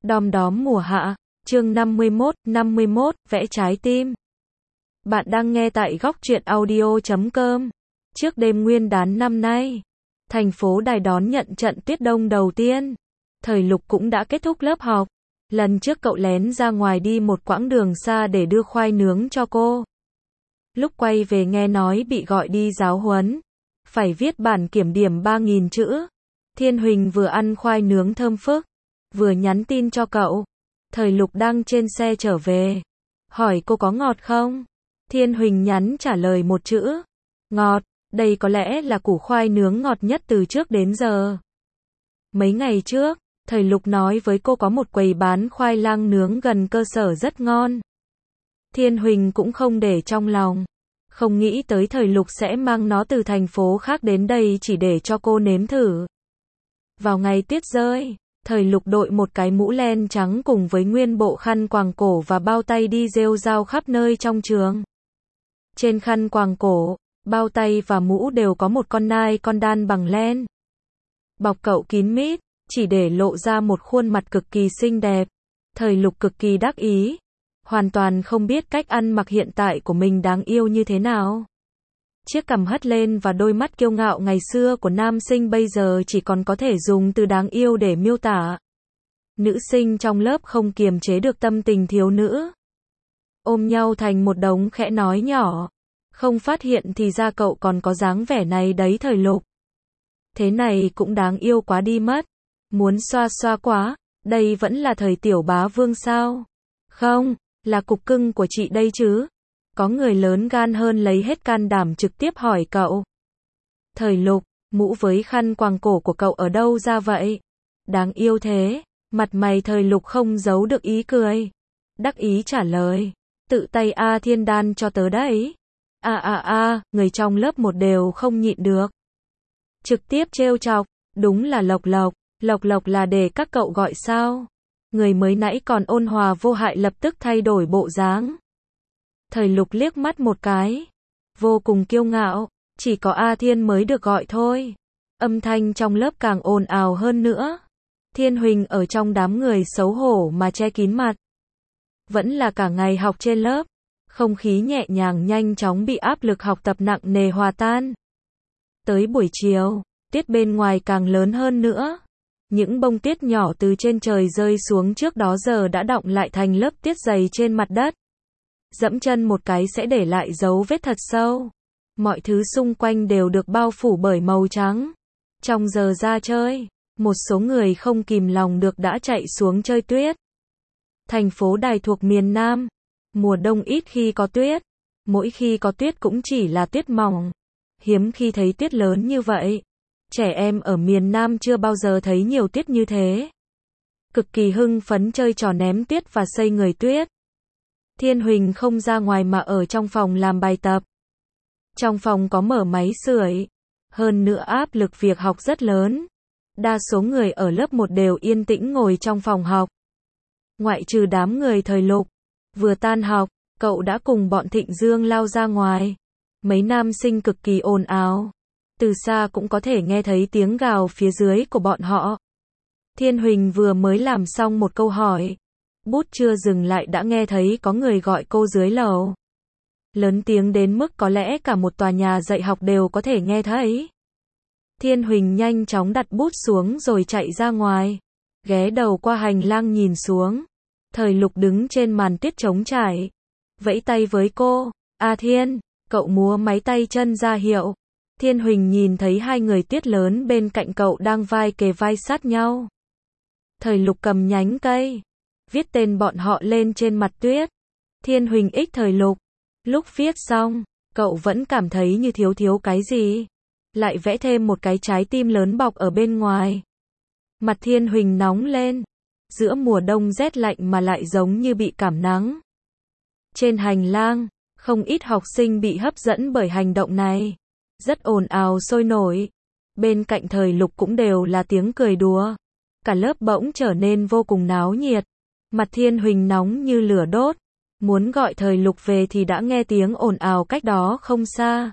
Đom đóm mùa hạ, chương 51, vẽ trái tim. Bạn đang nghe tại góc truyện audio.com. Trước đêm nguyên đán năm nay, thành phố Đài đón nhận trận tuyết đông đầu tiên. Thời Lục cũng đã kết thúc lớp học. Lần trước cậu lén ra ngoài đi một quãng đường xa để đưa khoai nướng cho cô. Lúc quay về nghe nói bị gọi đi giáo huấn, phải viết bản kiểm điểm 3.000 chữ. Thiên Huỳnh vừa ăn khoai nướng thơm phức, vừa nhắn tin cho cậu. Thời Lục đang trên xe trở về, hỏi cô có ngọt không? Thiên Huỳnh nhắn trả lời một chữ: ngọt. Đây có lẽ là củ khoai nướng ngọt nhất từ trước đến giờ. Mấy ngày trước, Thời Lục nói với cô có một quầy bán khoai lang nướng gần cơ sở rất ngon. Thiên Huỳnh cũng không để trong lòng, không nghĩ tới Thời Lục sẽ mang nó từ thành phố khác đến đây chỉ để cho cô nếm thử. Vào ngày tuyết rơi, Thời Lục đội một cái mũ len trắng cùng với nguyên bộ khăn quàng cổ và bao tay đi rêu rao khắp nơi trong trường. Trên khăn quàng cổ, bao tay và mũ đều có một con nai con đan bằng len. Bọc cậu kín mít, chỉ để lộ ra một khuôn mặt cực kỳ xinh đẹp. Thời Lục cực kỳ đắc ý, hoàn toàn không biết cách ăn mặc hiện tại của mình đáng yêu như thế nào. Chiếc cằm hất lên và đôi mắt kiêu ngạo ngày xưa của nam sinh bây giờ chỉ còn có thể dùng từ đáng yêu để miêu tả. Nữ sinh trong lớp không kiềm chế được tâm tình thiếu nữ, ôm nhau thành một đống khẽ nói nhỏ. Không phát hiện thì ra cậu còn có dáng vẻ này đấy Thời Lục. Thế này cũng đáng yêu quá đi mất. Muốn xoa xoa quá, đây vẫn là thời tiểu bá vương sao? Không, là cục cưng của chị đây chứ. Có người lớn gan hơn lấy hết can đảm trực tiếp hỏi cậu. Thời Lục, mũ với khăn quàng cổ của cậu ở đâu ra vậy? Đáng yêu thế. Mặt mày Thời Lục không giấu được ý cười. Đắc ý trả lời. Tự tay A Thiên đan cho tớ đấy. Người trong lớp một đều không nhịn được. Trực tiếp trêu chọc. Đúng là Lộc Lộc. Lộc Lộc là để các cậu gọi sao? Người mới nãy còn ôn hòa vô hại lập tức thay đổi bộ dáng. Thời Lục liếc mắt một cái, vô cùng kiêu ngạo, chỉ có A Thiên mới được gọi thôi. Âm thanh trong lớp càng ồn ào hơn nữa. Thiên Huỳnh ở trong đám người xấu hổ mà che kín mặt. Vẫn là cả ngày học trên lớp, không khí nhẹ nhàng nhanh chóng bị áp lực học tập nặng nề hòa tan. Tới buổi chiều, tuyết bên ngoài càng lớn hơn nữa. Những bông tuyết nhỏ từ trên trời rơi xuống trước đó giờ đã đọng lại thành lớp tuyết dày trên mặt đất. Dẫm chân một cái sẽ để lại dấu vết thật sâu. Mọi thứ xung quanh đều được bao phủ bởi màu trắng. Trong giờ ra chơi, một số người không kìm lòng được đã chạy xuống chơi tuyết. Thành phố Đài thuộc miền Nam, mùa đông ít khi có tuyết. Mỗi khi có tuyết cũng chỉ là tuyết mỏng. Hiếm khi thấy tuyết lớn như vậy. Trẻ em ở miền Nam chưa bao giờ thấy nhiều tuyết như thế. Cực kỳ hưng phấn chơi trò ném tuyết và xây người tuyết. Thiên Huỳnh không ra ngoài mà ở trong phòng làm bài tập. Trong phòng có mở máy sưởi. Hơn nữa áp lực việc học rất lớn. Đa số người ở lớp 1 đều yên tĩnh ngồi trong phòng học. Ngoại trừ đám người Thời Lục. Vừa tan học, cậu đã cùng bọn Thịnh Dương lao ra ngoài. Mấy nam sinh cực kỳ ồn ào. Từ xa cũng có thể nghe thấy tiếng gào phía dưới của bọn họ. Thiên Huỳnh vừa mới làm xong một câu hỏi. Bút chưa dừng lại đã nghe thấy có người gọi cô dưới lầu. Lớn tiếng đến mức có lẽ cả một tòa nhà dạy học đều có thể nghe thấy. Thiên Huỳnh nhanh chóng đặt bút xuống rồi chạy ra ngoài. Ghé đầu qua hành lang nhìn xuống. Thời Lục đứng trên màn tuyết trống trải. Vẫy tay với cô. A Thiên, cậu múa máy tay chân ra hiệu. Thiên Huỳnh nhìn thấy hai người tuyết lớn bên cạnh cậu đang vai kề vai sát nhau. Thời Lục cầm nhánh cây, viết tên bọn họ lên trên mặt tuyết. Thiên Huỳnh ích Thời Lục. Lúc viết xong, cậu vẫn cảm thấy như thiếu cái gì. Lại vẽ thêm một cái trái tim lớn bọc ở bên ngoài. Mặt Thiên Huỳnh nóng lên. Giữa mùa đông rét lạnh mà lại giống như bị cảm nắng. Trên hành lang, không ít học sinh bị hấp dẫn bởi hành động này. Rất ồn ào sôi nổi. Bên cạnh Thời Lục cũng đều là tiếng cười đùa. Cả lớp bỗng trở nên vô cùng náo nhiệt. Mặt Thiên Huỳnh nóng như lửa đốt. Muốn gọi Thời Lục về thì đã nghe tiếng ồn ào cách đó không xa.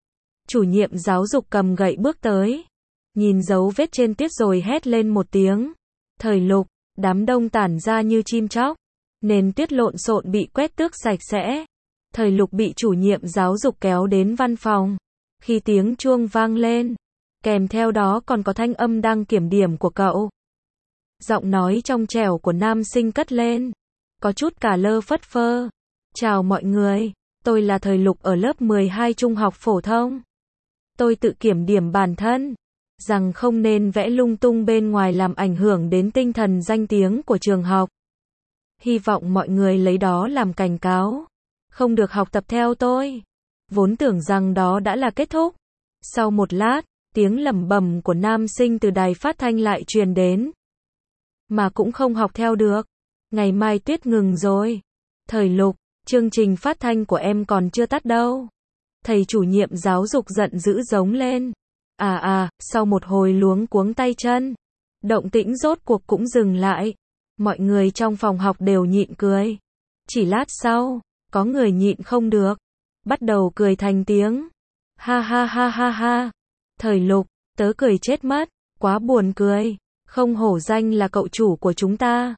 Chủ nhiệm giáo dục cầm gậy bước tới. Nhìn dấu vết trên tuyết rồi hét lên một tiếng. Thời Lục, Đám đông tản ra như chim chóc. Nền tuyết lộn xộn bị quét tước sạch sẽ. Thời Lục bị chủ nhiệm giáo dục kéo đến văn phòng. Khi tiếng chuông vang lên, kèm theo đó còn có thanh âm đang kiểm điểm của cậu. Giọng nói trong trẻo của nam sinh cất lên, có chút cả lơ phất phơ. Chào mọi người, tôi là Thời Lục ở lớp 12 trung học phổ thông. Tôi tự kiểm điểm bản thân, rằng không nên vẽ lung tung bên ngoài làm ảnh hưởng đến tinh thần danh tiếng của trường học. Hy vọng mọi người lấy đó làm cảnh cáo, không được học tập theo tôi. Vốn tưởng rằng đó đã là kết thúc. Sau một lát, tiếng lẩm bẩm của nam sinh từ đài phát thanh lại truyền đến. Mà cũng không học theo được. Ngày mai tuyết ngừng rồi. Thời Lục, chương trình phát thanh của em còn chưa tắt đâu. Thầy chủ nhiệm giáo dục giận dữ giống lên. Sau một hồi luống cuống tay chân, động tĩnh rốt cuộc cũng dừng lại. Mọi người trong phòng học đều nhịn cười. Chỉ lát sau, có người nhịn không được, bắt đầu cười thành tiếng. Ha ha ha ha ha. Thời Lục, tớ cười chết mất, quá buồn cười. Không hổ danh là cậu chủ của chúng ta.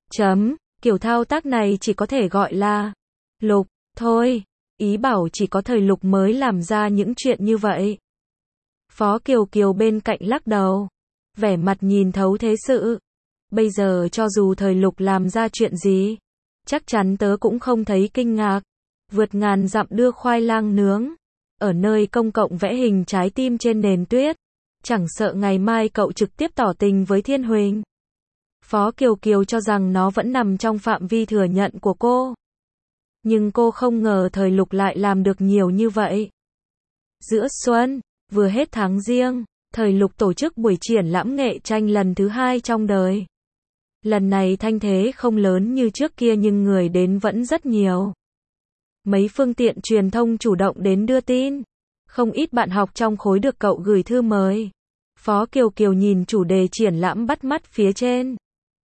Kiểu thao tác này chỉ có thể gọi là Lục, thôi. Ý bảo chỉ có Thời Lục mới làm ra những chuyện như vậy. Phó Kiều Kiều bên cạnh lắc đầu, vẻ mặt nhìn thấu thế sự. Bây giờ cho dù Thời Lục làm ra chuyện gì, chắc chắn tớ cũng không thấy kinh ngạc. Vượt ngàn dặm đưa khoai lang nướng, ở nơi công cộng vẽ hình trái tim trên nền tuyết. Chẳng sợ ngày mai cậu trực tiếp tỏ tình với Thiên Huỳnh. Phó Kiều Kiều cho rằng nó vẫn nằm trong phạm vi thừa nhận của cô. Nhưng cô không ngờ Thời Lục lại làm được nhiều như vậy. Giữa xuân, vừa hết tháng Giêng, Thời Lục tổ chức buổi triển lãm nghệ tranh lần thứ 2 trong đời. Lần này thanh thế không lớn như trước kia nhưng người đến vẫn rất nhiều. Mấy phương tiện truyền thông chủ động đến đưa tin. Không ít bạn học trong khối được cậu gửi thư mời. Phó Kiều Kiều nhìn chủ đề triển lãm bắt mắt phía trên.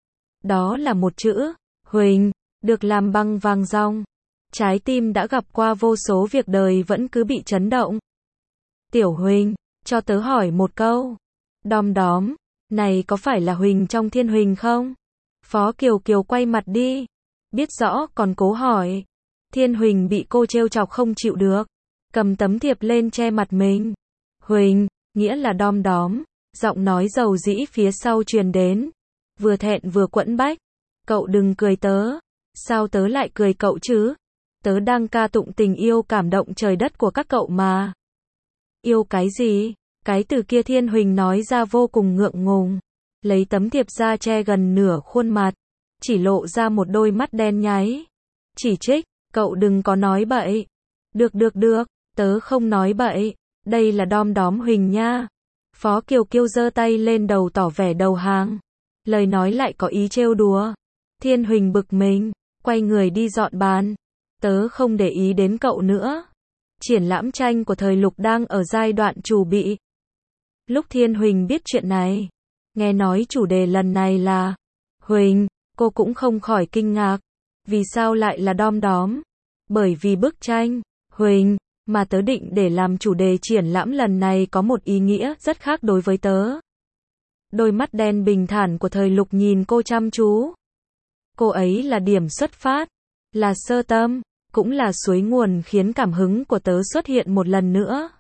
Đó là một chữ, Huỳnh, được làm bằng vàng ròng. Trái tim đã gặp qua vô số việc đời vẫn cứ bị chấn động. Tiểu Huỳnh, cho tớ hỏi một câu. Đom đóm, này có phải là Huỳnh trong Thiên Huỳnh không? Phó Kiều Kiều quay mặt đi. Biết rõ còn cố hỏi. Thiên Huỳnh bị cô trêu chọc không chịu được. Cầm tấm thiệp lên che mặt mình. Huỳnh, nghĩa là đom đóm. Giọng nói dầu dĩ phía sau truyền đến. Vừa thẹn vừa quẫn bách. Cậu đừng cười tớ. Sao tớ lại cười cậu chứ? Tớ đang ca tụng tình yêu cảm động trời đất của các cậu mà. Yêu cái gì? Cái từ kia Thiên Huỳnh nói ra vô cùng ngượng ngùng. Lấy tấm thiệp ra che gần nửa khuôn mặt. Chỉ lộ ra một đôi mắt đen nháy. Chỉ trích, cậu đừng có nói bậy. Được, tớ không nói bậy. Đây là đom đóm Huỳnh nha. Phó Kiều Kiều giơ tay lên đầu tỏ vẻ đầu hàng. Lời nói lại có ý trêu đùa. Thiên Huỳnh bực mình, quay người đi dọn bàn. Tớ không để ý đến cậu nữa. Triển lãm tranh của Thời Lục đang ở giai đoạn chuẩn bị. Lúc Thiên Huỳnh biết chuyện này, nghe nói chủ đề lần này là Huỳnh, cô cũng không khỏi kinh ngạc. Vì sao lại là đom đóm? Bởi vì bức tranh Huỳnh mà tớ định để làm chủ đề triển lãm lần này có một ý nghĩa rất khác đối với tớ. Đôi mắt đen bình thản của Thời Lục nhìn cô chăm chú. Cô ấy là điểm xuất phát, là sơ tâm, cũng là suối nguồn khiến cảm hứng của tớ xuất hiện một lần nữa.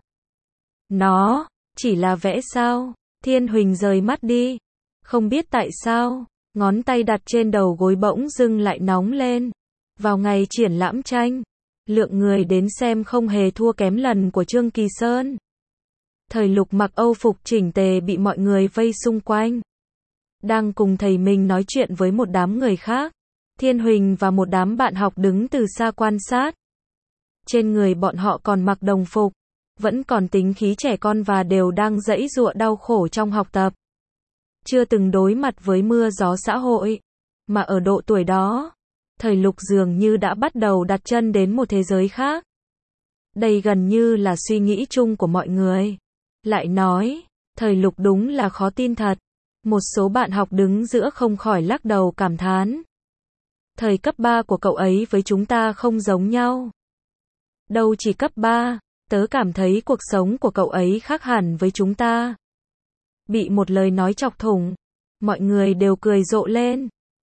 Nó chỉ là vẽ sao? Thiên Huỳnh rời mắt đi. Không biết tại sao, ngón tay đặt trên đầu gối bỗng dưng lại nóng lên. Vào ngày triển lãm tranh, lượng người đến xem không hề thua kém lần của Trương Kỳ Sơn. Thời Lục mặc âu phục chỉnh tề bị mọi người vây xung quanh. Đang cùng thầy mình nói chuyện với một đám người khác. Thiên Huỳnh và một đám bạn học đứng từ xa quan sát. Trên người bọn họ còn mặc đồng phục, vẫn còn tính khí trẻ con và đều đang giãy giụa đau khổ trong học tập. Chưa từng đối mặt với mưa gió xã hội, mà ở độ tuổi đó, Thời Lục dường như đã bắt đầu đặt chân đến một thế giới khác. Đây gần như là suy nghĩ chung của mọi người. Lại nói, Thời Lục đúng là khó tin thật. Một số bạn học đứng giữa không khỏi lắc đầu cảm thán. Thời cấp 3 của cậu ấy với chúng ta không giống nhau. Đâu chỉ cấp 3, tớ cảm thấy cuộc sống của cậu ấy khác hẳn với chúng ta. Bị một lời nói chọc thủng, mọi người đều cười rộ lên.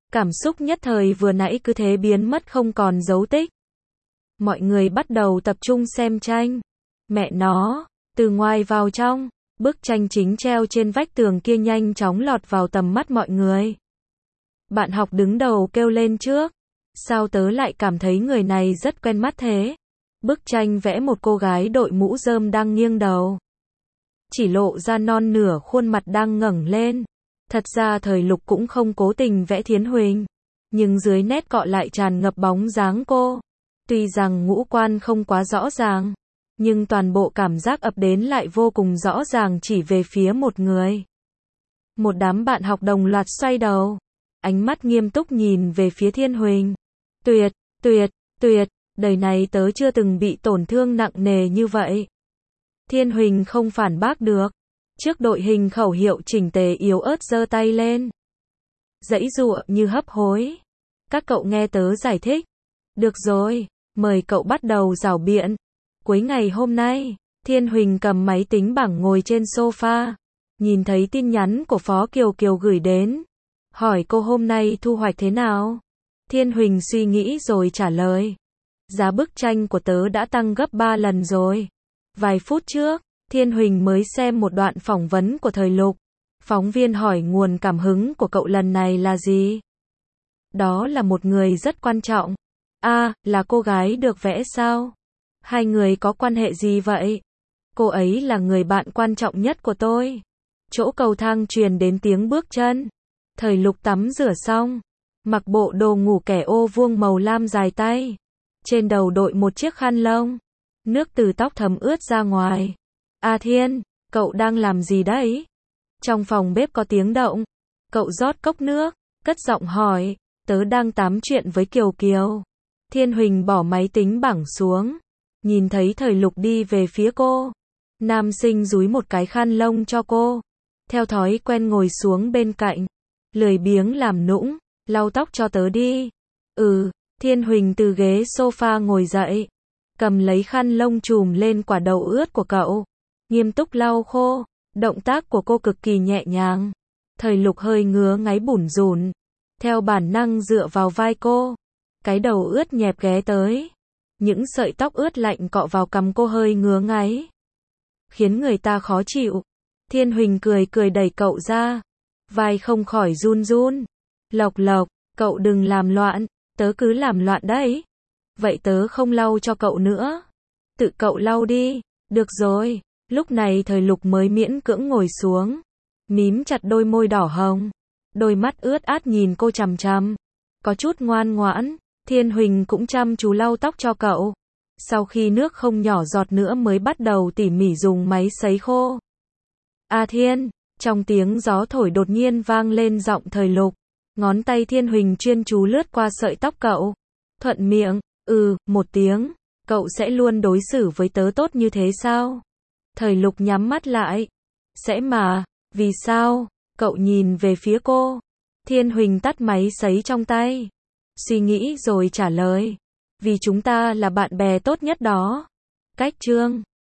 Cảm xúc nhất thời vừa nãy cứ thế biến mất không còn dấu tích. Mọi người bắt đầu tập trung xem tranh. Mẹ nó, từ ngoài vào trong, bức tranh chính treo trên vách tường kia nhanh chóng lọt vào tầm mắt mọi người. Bạn học đứng đầu kêu lên trước. Sao tớ lại cảm thấy người này rất quen mắt thế? Bức tranh vẽ một cô gái đội mũ rơm đang nghiêng đầu. Chỉ lộ ra non nửa khuôn mặt đang ngẩng lên. Thật ra thời Lục cũng không cố tình vẽ Thiến Huỳnh. Nhưng dưới nét cọ lại tràn ngập bóng dáng cô. Tuy rằng ngũ quan không quá rõ ràng. Nhưng toàn bộ cảm giác ập đến lại vô cùng rõ ràng chỉ về phía một người. Một đám bạn học đồng loạt xoay đầu. Ánh mắt nghiêm túc nhìn về phía Thiên Huỳnh. Tuyệt, tuyệt, tuyệt, đời này tớ chưa từng bị tổn thương nặng nề như vậy. Thiên Huỳnh không phản bác được. Trước đội hình khẩu hiệu chỉnh tề yếu ớt giơ tay lên. Giãy giụa như hấp hối. Các cậu nghe tớ giải thích. Được rồi, mời cậu bắt đầu rảo biện. Cuối ngày hôm nay, Thiên Huỳnh cầm máy tính bảng ngồi trên sofa. Nhìn thấy tin nhắn của Phó Kiều Kiều gửi đến. Hỏi cô hôm nay thu hoạch thế nào? Thiên Huỳnh suy nghĩ rồi trả lời. Giá bức tranh của tớ đã tăng gấp 3 lần rồi. Vài phút trước, Thiên Huỳnh mới xem một đoạn phỏng vấn của thời Lục. Phóng viên hỏi nguồn cảm hứng của cậu lần này là gì? Đó là một người rất quan trọng. Là cô gái được vẽ sao? Hai người có quan hệ gì vậy? Cô ấy là người bạn quan trọng nhất của tôi. Chỗ cầu thang truyền đến tiếng bước chân. Thời Lục tắm rửa xong, mặc bộ đồ ngủ kẻ ô vuông màu lam dài tay. Trên đầu đội một chiếc khăn lông. Nước từ tóc thấm ướt ra ngoài. Thiên, cậu đang làm gì đấy? Trong phòng bếp có tiếng động. Cậu rót cốc nước, cất giọng hỏi. Tớ đang tám chuyện với Kiều Kiều. Thiên Huỳnh bỏ máy tính bảng xuống. Nhìn thấy thời Lục đi về phía cô. Nam sinh dúi một cái khăn lông cho cô. Theo thói quen ngồi xuống bên cạnh. Lười biếng làm nũng. Lau tóc cho tớ đi. Thiên Huỳnh từ ghế sofa ngồi dậy. Cầm lấy khăn lông chùm lên quả đầu ướt của cậu. Nghiêm túc lau khô. Động tác của cô cực kỳ nhẹ nhàng. Thời Lục hơi ngứa ngáy bủn rủn. Theo bản năng dựa vào vai cô. Cái đầu ướt nhẹp ghé tới. Những sợi tóc ướt lạnh cọ vào cằm cô hơi ngứa ngáy. Khiến người ta khó chịu. Thiên Huỳnh cười cười đẩy cậu ra. Vai không khỏi run run. Lộc, cậu đừng làm loạn. Tớ cứ làm loạn đấy. Vậy tớ không lau cho cậu nữa. Tự cậu lau đi. Được rồi. Lúc này thời Lục mới miễn cưỡng ngồi xuống. Mím chặt đôi môi đỏ hồng. Đôi mắt ướt át nhìn cô chằm chằm. Có chút ngoan ngoãn. Thiên Huỳnh cũng chăm chú lau tóc cho cậu. Sau khi nước không nhỏ giọt nữa mới bắt đầu tỉ mỉ dùng máy sấy khô. Thiên, trong tiếng gió thổi đột nhiên vang lên giọng thời Lục. Ngón tay Thiên Huỳnh chuyên chú lướt qua sợi tóc cậu. Thuận miệng, một tiếng. Cậu sẽ luôn đối xử với tớ tốt như thế sao? Thời Lục nhắm mắt lại. Sẽ mà, vì sao? Cậu nhìn về phía cô. Thiên Huỳnh tắt máy sấy trong tay. Suy nghĩ rồi trả lời. Vì chúng ta là bạn bè tốt nhất đó. Cách chương